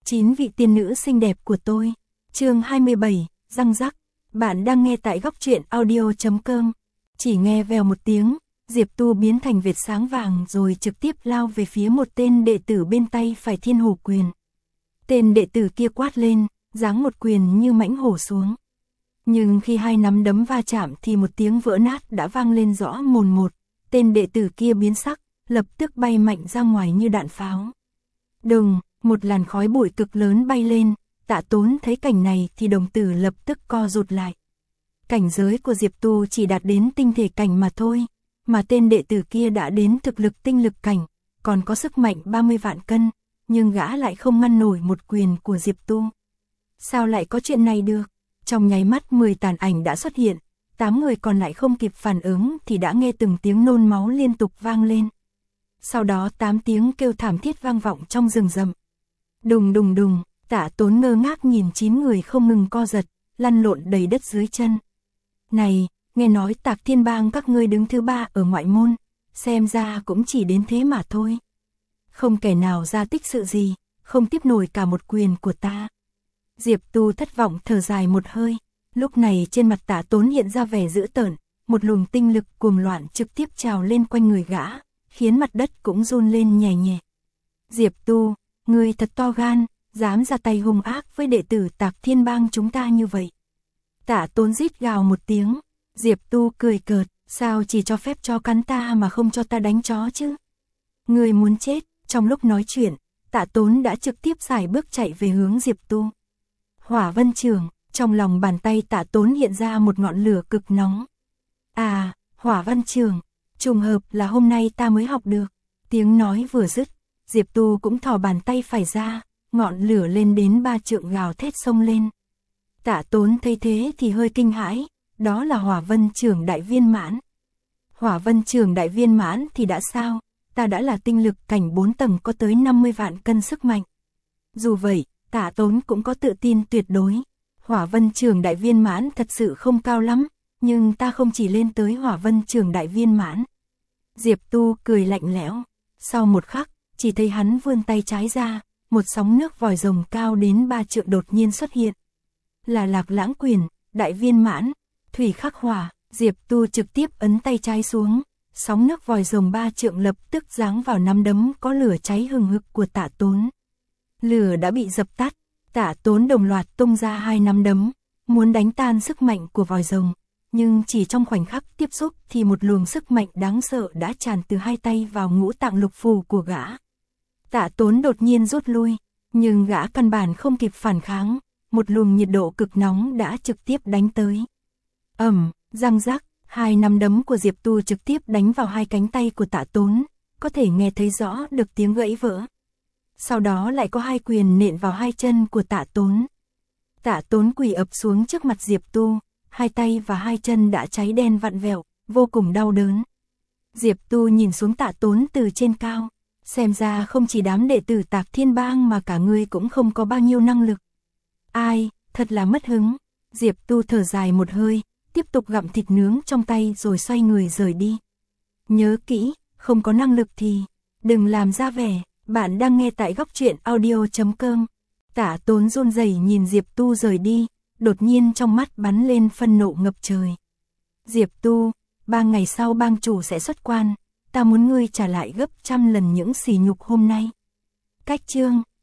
9 vị tiên nữ xinh đẹp của tôi. Chương 27, răng rắc. Bạn đang nghe tại góc truyện audio.com. Chỉ nghe vèo một tiếng, Diệp Tu biến thành vệt sáng vàng rồi trực tiếp lao về phía một tên đệ tử bên tay phải Thiên Hổ Quyền. Tên đệ tử kia quát lên, giáng một quyền như mãnh hổ xuống. Nhưng khi hai nắm đấm va chạm thì một tiếng vỡ nát đã vang lên rõ mồn một. Tên đệ tử kia biến sắc, lập tức bay mạnh ra ngoài như đạn pháo. Đùng, một làn khói bụi cực lớn bay lên. Tạ Tốn thấy cảnh này thì đồng tử lập tức co rụt lại. Cảnh giới của Diệp Tu chỉ đạt đến tinh thể cảnh mà thôi, mà tên đệ tử kia đã đến thực lực tinh lực cảnh, còn có sức mạnh 30 vạn cân, nhưng gã lại không ngăn nổi một quyền của Diệp Tu. Sao lại có chuyện này được? Trong nháy mắt 10 tàn ảnh đã xuất hiện, 8 người còn lại không kịp phản ứng thì đã nghe từng tiếng nôn máu liên tục vang lên. Sau đó 8 tiếng kêu thảm thiết vang vọng trong rừng rậm. Đùng đùng đùng. Tạ Tốn ngơ ngác nhìn 9 người không ngừng co giật, lăn lộn đầy đất dưới chân. Này, nghe nói Tạc Thiên Bang các ngươi đứng thứ 3 ở ngoại môn, xem ra cũng chỉ đến thế mà thôi. Không kẻ nào ra tích sự gì, không tiếp nổi cả một quyền của ta. Diệp Tu thất vọng thở dài một hơi, lúc này trên mặt Tạ Tốn hiện ra vẻ dữ tợn, một luồng tinh lực cuồng loạn trực tiếp trào lên quanh người gã, khiến mặt đất cũng run lên nhẹ nhẹ. Diệp Tu, ngươi thật to gan, dám ra tay hung ác với đệ tử Tạc Thiên Bang chúng ta như vậy. Tạ Tốn rít gào một tiếng, Diệp Tu cười cợt, sao chỉ cho phép chó cắn ta mà không cho ta đánh chó chứ? Người muốn chết. Trong lúc nói chuyện, Tạ Tốn đã trực tiếp sải bước chạy về hướng Diệp Tu. Hỏa Vân Trường, trong lòng bàn tay Tạ Tốn hiện ra một ngọn lửa cực nóng. À, Hỏa Vân Trường, trùng hợp là hôm nay ta mới học được. Tiếng nói vừa dứt, Diệp Tu cũng thò bàn tay phải ra, ngọn lửa lên đến 3 trượng gào thét xông lên. Tạ Tốn thấy thế thì hơi kinh hãi, đó là Hỏa Vân Trường đại viên mãn. Hỏa Vân Trường đại viên mãn thì đã sao, ta đã là tinh lực cảnh 4 tầng có tới 50 vạn cân sức mạnh. Dù vậy, Tạ Tốn cũng có tự tin tuyệt đối. Hỏa Vân Trường đại viên mãn thật sự không cao lắm, nhưng ta không chỉ lên tới Hỏa Vân Trường đại viên mãn. Diệp Tu cười lạnh lẽo, sau một khắc, chỉ thấy hắn vươn tay trái ra, một sóng nước vòi rồng cao đến 3 trượng đột nhiên xuất hiện. Là Lạc Lãng Quyền, đại viên mãn, thủy khắc hỏa. Diệp Tu trực tiếp ấn tay trái xuống, sóng nước vòi rồng 3 trượng lập tức giáng vào nắm đấm có lửa cháy hừng hực của Tạ Tốn. Lửa đã bị dập tắt, Tạ Tốn đồng loạt tung ra 2 nắm đấm, muốn đánh tan sức mạnh của vòi rồng, nhưng chỉ trong khoảnh khắc tiếp xúc thì một luồng sức mạnh đáng sợ đã tràn từ hai tay vào ngũ tạng lục phủ của gã. Tạ Tốn đột nhiên rút lui, nhưng gã căn bản không kịp phản kháng, một luồng nhiệt độ cực nóng đã trực tiếp đánh tới. Răng rắc, 2 nắm đấm của Diệp Tu trực tiếp đánh vào 2 cánh tay của Tạ Tốn, có thể nghe thấy rõ được tiếng gãy vỡ. Sau đó lại có 2 quyền nện vào 2 chân của Tạ Tốn. Tạ Tốn quỳ ập xuống trước mặt Diệp Tu, 2 tay và 2 chân đã cháy đen vặn vẹo, vô cùng đau đớn. Diệp Tu nhìn xuống Tạ Tốn từ trên cao, xem ra không chỉ đám đệ tử Tạc Thiên Bang mà cả ngươi cũng không có bao nhiêu năng lực. Ai, thật là mất hứng. Diệp Tu thở dài một hơi, tiếp tục gặm thịt nướng trong tay rồi xoay người rời đi. Nhớ kỹ, không có năng lực thì đừng làm ra vẻ. Bạn đang nghe tại góc truyện audio.com. Tạ Tốn run rẩy nhìn Diệp Tu rời đi, đột nhiên trong mắt bắn lên phân nộ ngập trời. Diệp Tu, 3 ngày sau bang chủ sẽ xuất quan, ta muốn ngươi trả lại gấp trăm lần những sỉ nhục hôm nay. Cách chương